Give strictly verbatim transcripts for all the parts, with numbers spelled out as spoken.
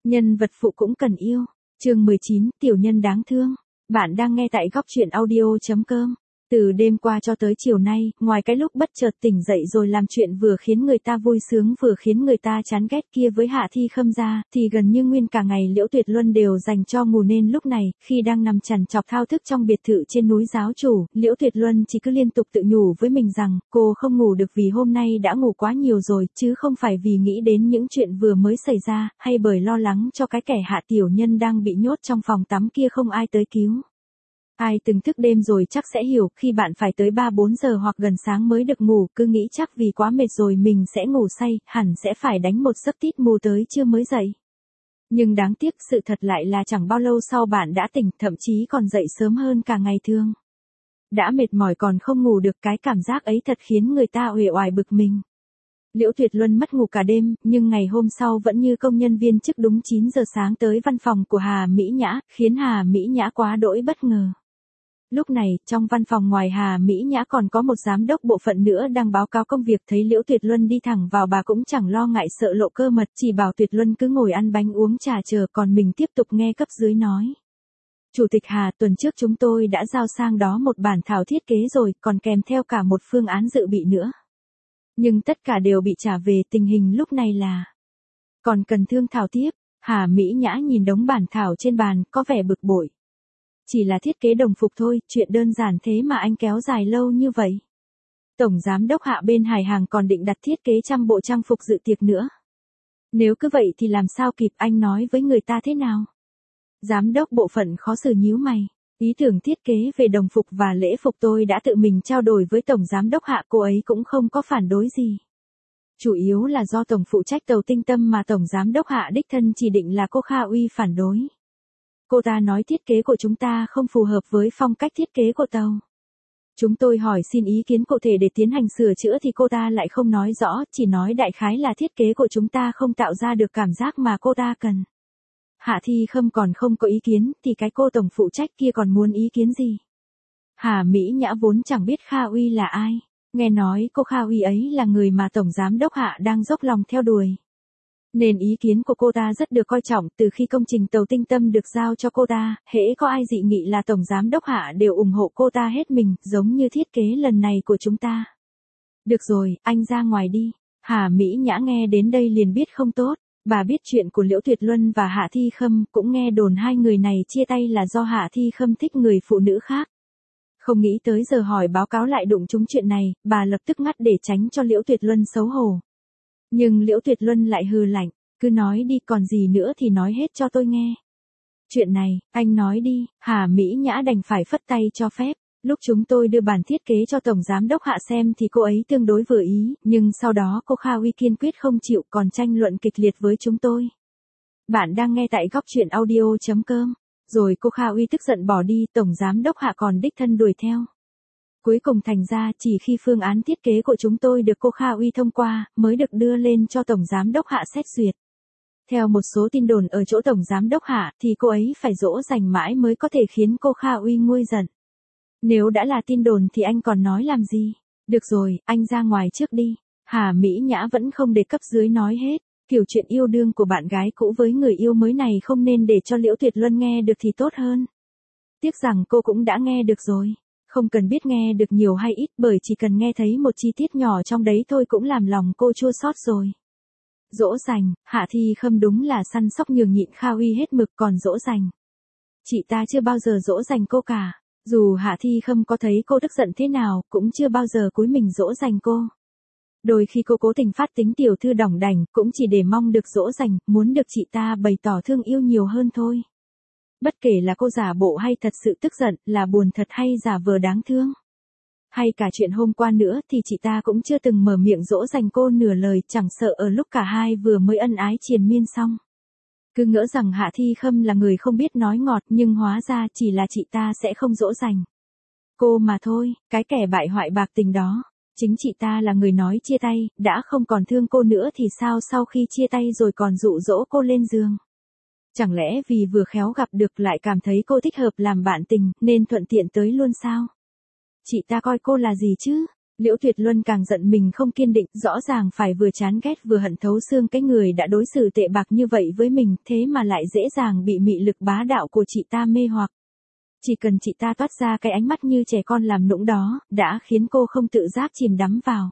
Nhân vật phụ cũng cần yêu. Chương mười chín, tiểu nhân đáng thương. Bạn đang nghe tại góc truyện audio chấm com. Từ đêm qua cho tới chiều nay, ngoài cái lúc bất chợt tỉnh dậy rồi làm chuyện vừa khiến người ta vui sướng vừa khiến người ta chán ghét kia với Hạ Thi Khâm ra, thì gần như nguyên cả ngày Liễu Tuyệt Luân đều dành cho ngủ, nên lúc này, khi đang nằm chằn chọc thao thức trong biệt thự trên núi Giáo Chủ, Liễu Tuyệt Luân chỉ cứ liên tục tự nhủ với mình rằng, cô không ngủ được vì hôm nay đã ngủ quá nhiều rồi, chứ không phải vì nghĩ đến những chuyện vừa mới xảy ra, hay bởi lo lắng cho cái kẻ Hạ tiểu nhân đang bị nhốt trong phòng tắm kia không ai tới cứu. Ai từng thức đêm rồi chắc sẽ hiểu, khi bạn phải tới ba bốn giờ hoặc gần sáng mới được ngủ, cứ nghĩ chắc vì quá mệt rồi mình sẽ ngủ say, hẳn sẽ phải đánh một giấc tít mù tới trưa mới dậy. Nhưng đáng tiếc sự thật lại là chẳng bao lâu sau bạn đã tỉnh, thậm chí còn dậy sớm hơn cả ngày thường. Đã mệt mỏi còn không ngủ được, cái cảm giác ấy thật khiến người ta uể oải bực mình. Liễu Tuyệt Luân mất ngủ cả đêm, nhưng ngày hôm sau vẫn như công nhân viên chức đúng chín giờ sáng tới văn phòng của Hà Mỹ Nhã, khiến Hà Mỹ Nhã quá đỗi bất ngờ. Lúc này, trong văn phòng ngoài Hà Mỹ Nhã còn có một giám đốc bộ phận nữa đang báo cáo công việc, thấy Liễu Tuyệt Luân đi thẳng vào bà cũng chẳng lo ngại sợ lộ cơ mật, chỉ bảo Tuyệt Luân cứ ngồi ăn bánh uống trà chờ, còn mình tiếp tục nghe cấp dưới nói. Chủ tịch Hà, tuần trước chúng tôi đã giao sang đó một bản thảo thiết kế rồi, còn kèm theo cả một phương án dự bị nữa. Nhưng tất cả đều bị trả về, tình hình lúc này là còn cần thương thảo tiếp. Hà Mỹ Nhã nhìn đống bản thảo trên bàn, có vẻ bực bội. Chỉ là thiết kế đồng phục thôi, chuyện đơn giản thế mà anh kéo dài lâu như vậy. Tổng giám đốc Hạ bên Hải Hàng còn định đặt thiết kế trăm bộ trang phục dự tiệc nữa. Nếu cứ vậy thì làm sao kịp, anh nói với người ta thế nào? Giám đốc bộ phận khó xử nhíu mày. Ý tưởng thiết kế về đồng phục và lễ phục tôi đã tự mình trao đổi với Tổng giám đốc Hạ, cô ấy cũng không có phản đối gì. Chủ yếu là do Tổng phụ trách tàu Tinh Tâm mà Tổng giám đốc Hạ đích thân chỉ định là cô Kha Uy phản đối. Cô ta nói thiết kế của chúng ta không phù hợp với phong cách thiết kế của tàu. Chúng tôi hỏi xin ý kiến cụ thể để tiến hành sửa chữa thì cô ta lại không nói rõ, chỉ nói đại khái là thiết kế của chúng ta không tạo ra được cảm giác mà cô ta cần. Hạ Thi Khâm còn không có ý kiến, thì cái cô tổng phụ trách kia còn muốn ý kiến gì? Hà Mỹ Nhã vốn chẳng biết Kha Uy là ai, nghe nói cô Kha Uy ấy là người mà Tổng giám đốc Hạ đang dốc lòng theo đuổi. Nên ý kiến của cô ta rất được coi trọng, từ khi công trình tàu Tinh Tâm được giao cho cô ta, hễ có ai dị nghị là Tổng giám đốc Hạ đều ủng hộ cô ta hết mình, giống như thiết kế lần này của chúng ta. Được rồi, anh ra ngoài đi. Hà Mỹ Nhã nghe đến đây liền biết không tốt. Bà biết chuyện của Liễu Tuyệt Luân và Hạ Thi Khâm, cũng nghe đồn hai người này chia tay là do Hạ Thi Khâm thích người phụ nữ khác. Không nghĩ tới giờ hỏi báo cáo lại đụng trúng chuyện này, bà lập tức ngắt để tránh cho Liễu Tuyệt Luân xấu hổ. Nhưng Liễu Tuyệt Luân lại hừ lạnh, cứ nói đi, còn gì nữa thì nói hết cho tôi nghe. Chuyện này, anh nói đi. Hà Mỹ Nhã đành phải phất tay cho phép. Lúc chúng tôi đưa bản thiết kế cho Tổng giám đốc Hạ xem thì cô ấy tương đối vừa ý, nhưng sau đó cô Kha Uy kiên quyết không chịu, còn tranh luận kịch liệt với chúng tôi. Bạn đang nghe tại góc truyện audio chấm com. Rồi cô Kha Uy tức giận bỏ đi, Tổng giám đốc Hạ còn đích thân đuổi theo. Cuối cùng thành ra chỉ khi phương án thiết kế của chúng tôi được cô Kha Uy thông qua, mới được đưa lên cho Tổng giám đốc Hạ xét duyệt. Theo một số tin đồn ở chỗ Tổng giám đốc Hạ thì cô ấy phải dỗ dành mãi mới có thể khiến cô Kha Uy nguôi giận. Nếu đã là tin đồn thì anh còn nói làm gì? Được rồi, anh ra ngoài trước đi. Hà Mỹ Nhã vẫn không để cấp dưới nói hết. Kiểu chuyện yêu đương của bạn gái cũ với người yêu mới này không nên để cho Liễu Tuyệt Luân nghe được thì tốt hơn. Tiếc rằng cô cũng đã nghe được rồi. Không cần biết nghe được nhiều hay ít, bởi chỉ cần nghe thấy một chi tiết nhỏ trong đấy thôi cũng làm lòng cô chua xót rồi. Dỗ dành, Hạ Thi Khâm đúng là săn sóc nhường nhịn Kha Uy hết mực, còn dỗ dành. Chị ta chưa bao giờ dỗ dành cô cả. Dù Hạ Thi Khâm có thấy cô tức giận thế nào, cũng chưa bao giờ cúi mình dỗ dành cô. Đôi khi cô cố tình phát tính tiểu thư đỏng đảnh, cũng chỉ để mong được dỗ dành, muốn được chị ta bày tỏ thương yêu nhiều hơn thôi. Bất kể là cô giả bộ hay thật sự tức giận, là buồn thật hay giả vờ đáng thương. Hay cả chuyện hôm qua nữa thì chị ta cũng chưa từng mở miệng dỗ dành cô nửa lời, chẳng sợ ở lúc cả hai vừa mới ân ái triền miên xong. Cứ ngỡ rằng Hạ Thi Khâm là người không biết nói ngọt, nhưng hóa ra chỉ là chị ta sẽ không dỗ dành cô mà thôi, cái kẻ bại hoại bạc tình đó. Chính chị ta là người nói chia tay, đã không còn thương cô nữa thì sao sau khi chia tay rồi còn dụ dỗ cô lên giường. Chẳng lẽ vì vừa khéo gặp được lại cảm thấy cô thích hợp làm bạn tình, nên thuận tiện tới luôn sao? Chị ta coi cô là gì chứ? Liễu Tuyệt Luân càng giận mình không kiên định, rõ ràng phải vừa chán ghét vừa hận thấu xương cái người đã đối xử tệ bạc như vậy với mình, thế mà lại dễ dàng bị mị lực bá đạo của chị ta mê hoặc. Chỉ cần chị ta toát ra cái ánh mắt như trẻ con làm nũng đó, đã khiến cô không tự giác chìm đắm vào.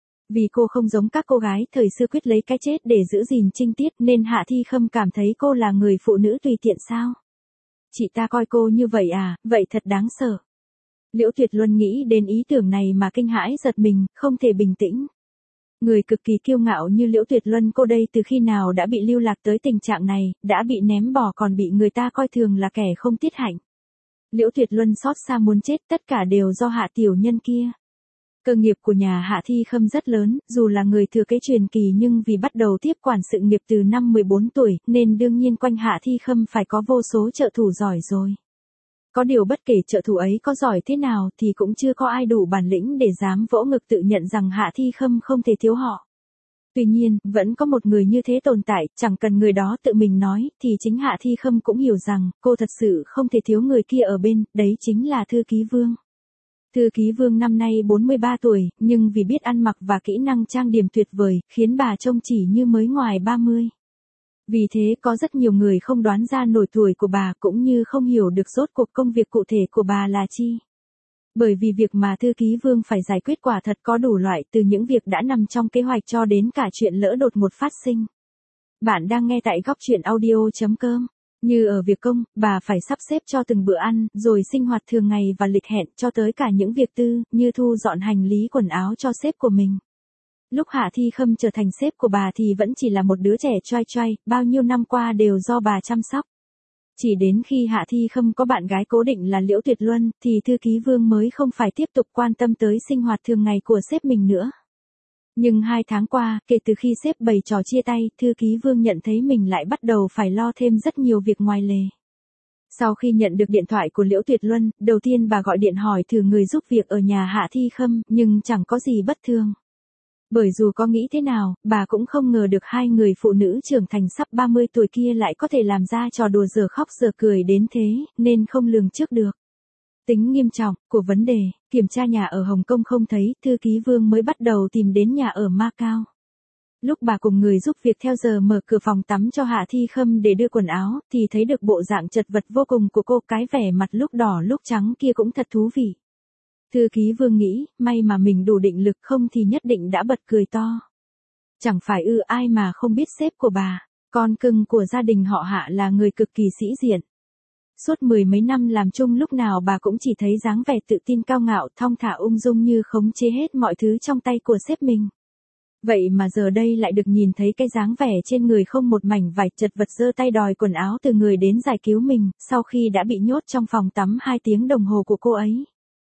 Vì cô không giống các cô gái thời xưa quyết lấy cái chết để giữ gìn trinh tiết nên Hạ Thi Khâm cảm thấy cô là người phụ nữ tùy tiện sao. Chị ta coi cô như vậy à, vậy thật đáng sợ. Liễu Tuyệt Luân nghĩ đến ý tưởng này mà kinh hãi giật mình, không thể bình tĩnh. Người cực kỳ kiêu ngạo như Liễu Tuyệt Luân cô đây từ khi nào đã bị lưu lạc tới tình trạng này, đã bị ném bỏ còn bị người ta coi thường là kẻ không tiết hạnh. Liễu Tuyệt Luân xót xa muốn chết, tất cả đều do Hạ tiểu nhân kia. Cơ nghiệp của nhà Hạ Thi Khâm rất lớn, dù là người thừa kế truyền kỳ nhưng vì bắt đầu tiếp quản sự nghiệp từ năm mười bốn tuổi, nên đương nhiên quanh Hạ Thi Khâm phải có vô số trợ thủ giỏi rồi. Có điều bất kể trợ thủ ấy có giỏi thế nào thì cũng chưa có ai đủ bản lĩnh để dám vỗ ngực tự nhận rằng Hạ Thi Khâm không thể thiếu họ. Tuy nhiên, vẫn có một người như thế tồn tại, chẳng cần người đó tự mình nói, thì chính Hạ Thi Khâm cũng hiểu rằng, cô thật sự không thể thiếu người kia ở bên, đấy chính là Thư Ký Vương. Thư Ký Vương năm nay bốn mươi ba tuổi, nhưng vì biết ăn mặc và kỹ năng trang điểm tuyệt vời, khiến bà trông chỉ như mới ngoài ba mươi. Vì thế có rất nhiều người không đoán ra nổi tuổi của bà cũng như không hiểu được rốt cuộc công việc cụ thể của bà là chi. Bởi vì việc mà Thư Ký Vương phải giải quyết quả thật có đủ loại, từ những việc đã nằm trong kế hoạch cho đến cả chuyện lỡ đột ngột phát sinh. Bạn đang nghe tại góc truyện audio chấm com. Như ở việc công, bà phải sắp xếp cho từng bữa ăn, rồi sinh hoạt thường ngày và lịch hẹn cho tới cả những việc tư, như thu dọn hành lý quần áo cho sếp của mình. Lúc Hạ Thi Khâm trở thành sếp của bà thì vẫn chỉ là một đứa trẻ choai choai, bao nhiêu năm qua đều do bà chăm sóc. Chỉ đến khi Hạ Thi Khâm có bạn gái cố định là Liễu Tuyệt Luân, thì Thư Ký Vương mới không phải tiếp tục quan tâm tới sinh hoạt thường ngày của sếp mình nữa. Nhưng hai tháng qua, kể từ khi sếp bày trò chia tay, Thư Ký Vương nhận thấy mình lại bắt đầu phải lo thêm rất nhiều việc ngoài lề. Sau khi nhận được điện thoại của Liễu Tuyệt Luân, đầu tiên bà gọi điện hỏi thử người giúp việc ở nhà Hạ Thi Khâm, nhưng chẳng có gì bất thường. Bởi dù có nghĩ thế nào, bà cũng không ngờ được hai người phụ nữ trưởng thành sắp ba mươi tuổi kia lại có thể làm ra trò đùa giờ khóc giờ cười đến thế, nên không lường trước được. Tính nghiêm trọng của vấn đề, kiểm tra nhà ở Hồng Kông không thấy, Thư Ký Vương mới bắt đầu tìm đến nhà ở Macau. Lúc bà cùng người giúp việc theo giờ mở cửa phòng tắm cho Hạ Thi Khâm để đưa quần áo, thì thấy được bộ dạng chật vật vô cùng của cô, cái vẻ mặt lúc đỏ lúc trắng kia cũng thật thú vị. Thư Ký Vương nghĩ, may mà mình đủ định lực, không thì nhất định đã bật cười to. Chẳng phải ư, ai mà không biết sếp của bà, con cưng của gia đình họ Hạ là người cực kỳ sĩ diện. Suốt mười mấy năm làm chung lúc nào bà cũng chỉ thấy dáng vẻ tự tin cao ngạo, thong thả ung dung như khống chế hết mọi thứ trong tay của sếp mình. Vậy mà giờ đây lại được nhìn thấy cái dáng vẻ trên người không một mảnh vải, chật vật giơ tay đòi quần áo từ người đến giải cứu mình, sau khi đã bị nhốt trong phòng tắm hai tiếng đồng hồ của cô ấy.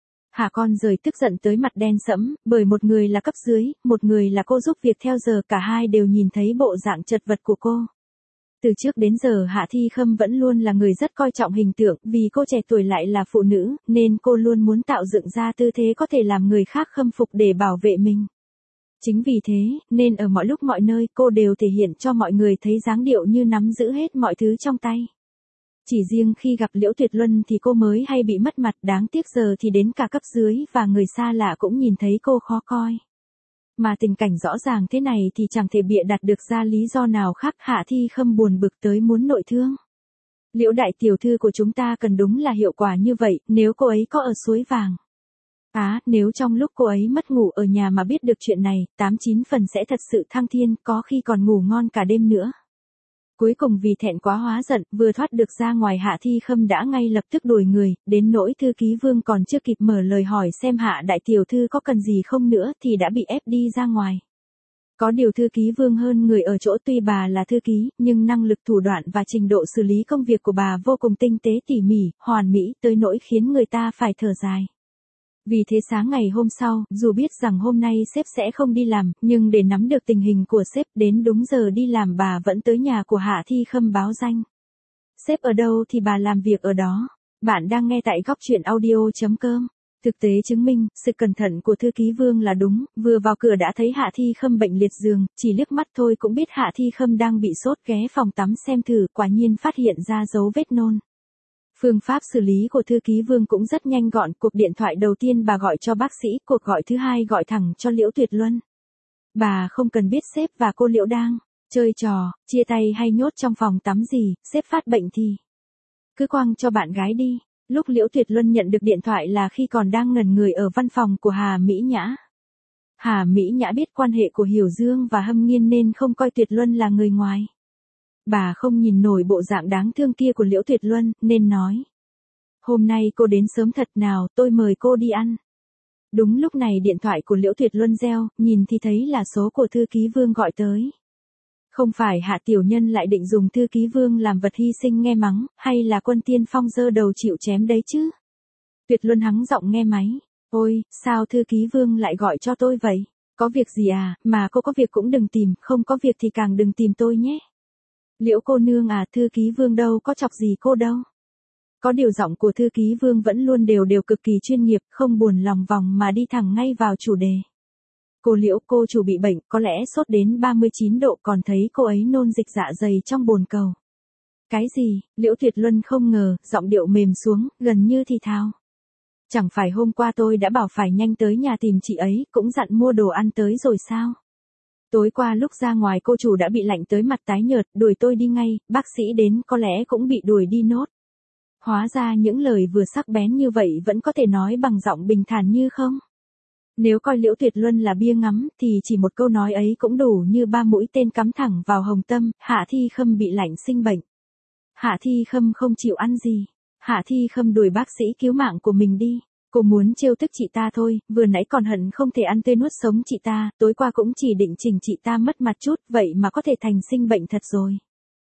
Hạ con rời tức giận tới mặt đen sẫm, bởi một người là cấp dưới, một người là cô giúp việc theo giờ, cả hai đều nhìn thấy bộ dạng chật vật của cô. Từ trước đến giờ Hạ Thi Khâm vẫn luôn là người rất coi trọng hình tượng, vì cô trẻ tuổi lại là phụ nữ, nên cô luôn muốn tạo dựng ra tư thế có thể làm người khác khâm phục để bảo vệ mình. Chính vì thế, nên ở mọi lúc mọi nơi cô đều thể hiện cho mọi người thấy dáng điệu như nắm giữ hết mọi thứ trong tay. Chỉ riêng khi gặp Liễu Tuyệt Luân thì cô mới hay bị mất mặt, đáng tiếc giờ thì đến cả cấp dưới và người xa lạ cũng nhìn thấy cô khó coi. Mà tình cảnh rõ ràng thế này thì chẳng thể bịa đặt được ra lý do nào khác. Hạ Thi Khâm buồn bực tới muốn nội thương. Liễu đại tiểu thư của chúng ta cần đúng là hiệu quả như vậy, nếu cô ấy có ở Suối Vàng. À, nếu trong lúc cô ấy mất ngủ ở nhà mà biết được chuyện này, tám chín phần sẽ thật sự thăng thiên, có khi còn ngủ ngon cả đêm nữa. Cuối cùng vì thẹn quá hóa giận, vừa thoát được ra ngoài Hạ Thi Khâm đã ngay lập tức đuổi người, đến nỗi Thư Ký Vương còn chưa kịp mở lời hỏi xem Hạ đại tiểu thư có cần gì không nữa thì đã bị ép đi ra ngoài. Có điều Thư Ký Vương hơn người ở chỗ tuy bà là thư ký, nhưng năng lực thủ đoạn và trình độ xử lý công việc của bà vô cùng tinh tế tỉ mỉ, hoàn mỹ tới nỗi khiến người ta phải thở dài. Vì thế sáng ngày hôm sau, dù biết rằng hôm nay sếp sẽ không đi làm, nhưng để nắm được tình hình của sếp, đến đúng giờ đi làm bà vẫn tới nhà của Hạ Thi Khâm báo danh. Sếp ở đâu thì bà làm việc ở đó. Bạn đang nghe tại góc truyện audio chấm com. Thực tế chứng minh, sự cẩn thận của Thư Ký Vương là đúng, vừa vào cửa đã thấy Hạ Thi Khâm bệnh liệt giường, chỉ liếc mắt thôi cũng biết Hạ Thi Khâm đang bị sốt, ghé phòng tắm xem thử, quả nhiên phát hiện ra dấu vết nôn. Phương pháp xử lý của thư ký Vương cũng rất nhanh gọn, cuộc điện thoại đầu tiên bà gọi cho bác sĩ, cuộc gọi thứ hai gọi thẳng cho Liễu Tuyệt Luân. Bà không cần biết sếp và cô Liễu đang chơi trò, chia tay hay nhốt trong phòng tắm gì, sếp phát bệnh thì cứ quăng cho bạn gái đi. Lúc Liễu Tuyệt Luân nhận được điện thoại là khi còn đang ngẩn người ở văn phòng của Hà Mỹ Nhã. Hà Mỹ Nhã biết quan hệ của Hiểu Dương và Hâm Nghiên nên không coi Tuyệt Luân là người ngoài. Bà không nhìn nổi bộ dạng đáng thương kia của Liễu Tuyệt Luân, nên nói. Hôm nay cô đến sớm thật nào, tôi mời cô đi ăn. Đúng lúc này điện thoại của Liễu Tuyệt Luân reo, nhìn thì thấy là số của thư ký Vương gọi tới. Không phải Hạ tiểu nhân lại định dùng thư ký Vương làm vật hy sinh nghe mắng, hay là Quân Tiên Phong giơ đầu chịu chém đấy chứ? Tuyệt Luân hắng giọng nghe máy. Ôi, sao thư ký Vương lại gọi cho tôi vậy? Có việc gì à, mà cô có việc cũng đừng tìm, không có việc thì càng đừng tìm tôi nhé. Liễu cô nương à, thư ký Vương đâu có chọc gì cô đâu. Có điều giọng của thư ký Vương vẫn luôn đều đều cực kỳ chuyên nghiệp, không buồn lòng vòng mà đi thẳng ngay vào chủ đề. Cô Liễu, cô chủ bị bệnh, có lẽ sốt đến ba mươi chín độ, còn thấy cô ấy nôn dịch dạ dày trong bồn cầu. Cái gì? Liễu Tuyệt Luân không ngờ, giọng điệu mềm xuống, gần như thì thào. Chẳng phải hôm qua tôi đã bảo phải nhanh tới nhà tìm chị ấy, cũng dặn mua đồ ăn tới rồi sao? Tối qua lúc ra ngoài cô chủ đã bị lạnh tới mặt tái nhợt, đuổi tôi đi ngay, bác sĩ đến có lẽ cũng bị đuổi đi nốt. Hóa ra những lời vừa sắc bén như vậy vẫn có thể nói bằng giọng bình thản như không? Nếu coi Liễu Tuyệt Luân là bia ngắm, thì chỉ một câu nói ấy cũng đủ như ba mũi tên cắm thẳng vào hồng tâm. Hạ Thi Khâm bị lạnh sinh bệnh. Hạ Thi Khâm không chịu ăn gì. Hạ Thi Khâm đuổi bác sĩ cứu mạng của mình đi. Cô muốn trêu tức chị ta thôi, vừa nãy còn hận không thể ăn tươi nuốt sống chị ta, tối qua cũng chỉ định chỉnh chị ta mất mặt chút, vậy mà có thể thành sinh bệnh thật rồi.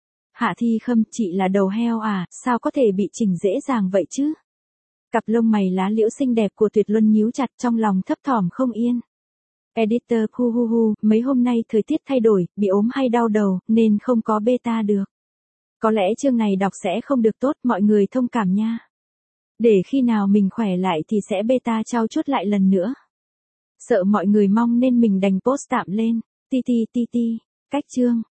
Hạ Thi Khâm, chị là đầu heo à, sao có thể bị chỉnh dễ dàng vậy chứ? Cặp lông mày lá liễu xinh đẹp của Tuyệt Luân nhíu chặt, trong lòng thấp thỏm không yên. Editor, hu hu hu, mấy hôm nay thời tiết thay đổi, bị ốm hay đau đầu, nên không có beta được. Có lẽ chương này đọc sẽ không được tốt, mọi người thông cảm nha. Để khi nào mình khỏe lại thì sẽ beta trao chuốt lại lần nữa. Sợ mọi người mong nên mình đành post tạm lên. Ti ti ti ti, cách chương.